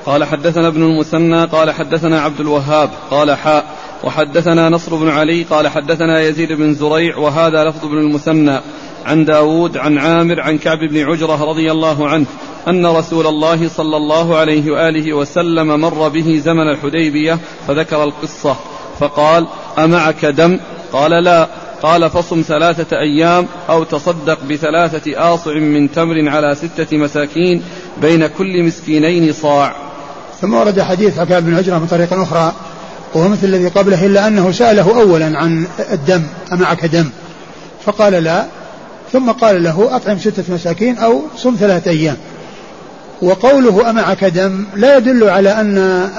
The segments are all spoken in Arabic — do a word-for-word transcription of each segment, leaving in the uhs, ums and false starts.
قال حدثنا ابن المثنى قال حدثنا عبد الوهاب قال حاء وحدثنا نصر بن علي قال حدثنا يزيد بن زريع وهذا لفظ ابن المثنى عن داود عن عامر عن كعب بن عجرة رضي الله عنه أن رسول الله صلى الله عليه وآله وسلم مر به زمن الحديبية فذكر القصة فقال أمعك دم؟ قال لا. قال فصم ثلاثة أيام أو تصدق بثلاثة آصع من تمر على ستة مساكين بين كل مسكينين صاع. ثم ورد حديث كعب بن عجرة من طريق أخرى وهو مثل الذي قبله إلا أنه سأله أولا عن الدم أمعك دم؟ فقال لا. ثم قال له أطعم ستة مساكين أو صم ثلاثة أيام. وقوله أمعك دم لا يدل على أن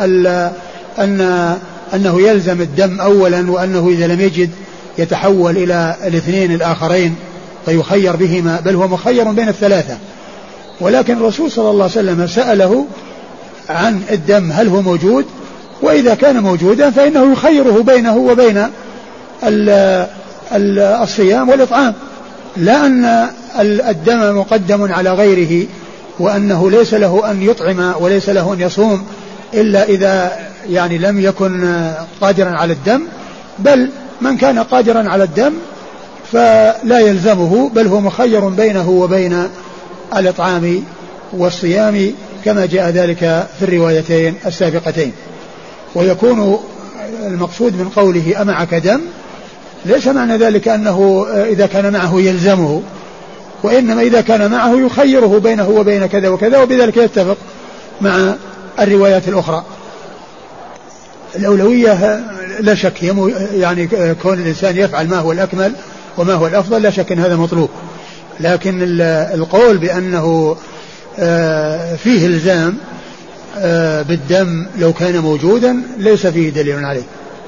أن أنه يلزم الدم أولا وأنه إذا لم يجد يتحول إلى الاثنين الآخرين فيخير بهما، بل هو مخير بين الثلاثة. ولكن الرسول صلى الله عليه وسلم سأله عن الدم هل هو موجود، وإذا كان موجودا فإنه يخيره بينه وبين الصيام والإطعام، لا أن الدم مقدم على غيره وأنه ليس له أن يطعم وليس له أن يصوم إلا إذا يعني لم يكن قادرا على الدم، بل من كان قادرا على الدم فلا يلزمه، بل هو مخير بينه وبين الإطعام والصيام كما جاء ذلك في الروايتين السابقتين. ويكون المقصود من قوله أمعك دم ليس معنى ذلك أنه إذا كان معه يلزمه، وإنما إذا كان معه يخيره بينه وبين كذا وكذا، وبذلك يتفق مع الروايات الأخرى. الأولوية لا شك يعني كون الإنسان يفعل ما هو الأكمل وما هو الأفضل لا شك أن هذا مطلوب، لكن القول بأنه فيه الزام بالدم لو كان موجودا ليس فيه دليل عليه.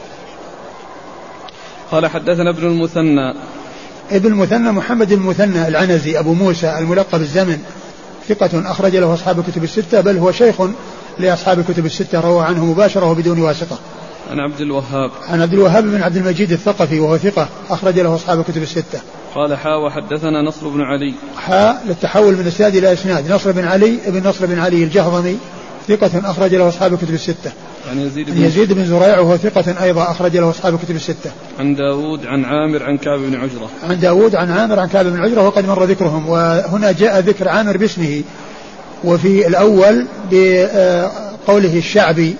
قال حدثنا ابن المثنى ابن المثنى محمد بن المثنى العنزي أبو موسى الملقب الزمن ثقة أخرج له أصحاب الكتب الستة، بل هو شيخ لأصحاب الكتب الستة، روى عنه مباشرة وبدون واسطة. عن عبد الوهاب عن عبد الوهاب بن عبد المجيد الثقفي وهو ثقة أخرج له أصحاب الكتب الستة. قال حا وحدثنا نصر بن علي حا للتحول من إسناد إلى إسناد. نصر بن علي ابن نصر بن علي الجهضمي ثقة أخرج له أصحاب الكتب الستة. عن يزيد بن, يزيد بن زريع وهو ثقة أيضا أخرج له أصحاب الكتب الستة. عن داود عن عامر عن كعب بن عجرة عن داود عن عامر عن كعب بن عجرة وقد مر ذكرهم، وهنا جاء ذكر عامر باسمه، وفي الأول بقوله الشعبي،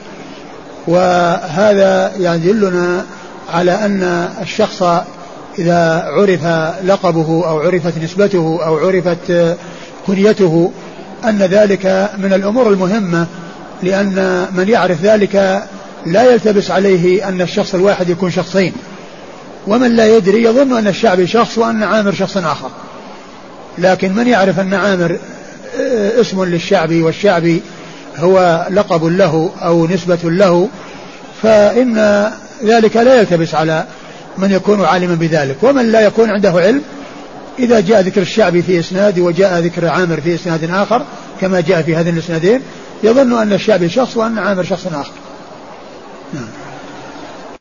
وهذا يدلنا على أن الشخص إذا عرف لقبه أو عرفت نسبته أو عرفت كنيته أن ذلك من الأمور المهمة، لأن من يعرف ذلك لا يلتبس عليه أن الشخص الواحد يكون شخصين، ومن لا يدري يظن أن الشعبي شخص وأن عامر شخص آخر. لكن من يعرف أن عامر اسم للشعبي والشعبي هو لقب له أو نسبة له، فإن ذلك لا يلتبس على من يكون عالما بذلك. ومن لا يكون عنده علم إذا جاء ذكر الشعبي في إسناد وجاء ذكر عامر في إسناد آخر كما جاء في هذين الإسنادين يظن أن الشعبي شخص وأن عامر شخص آخر. نعم.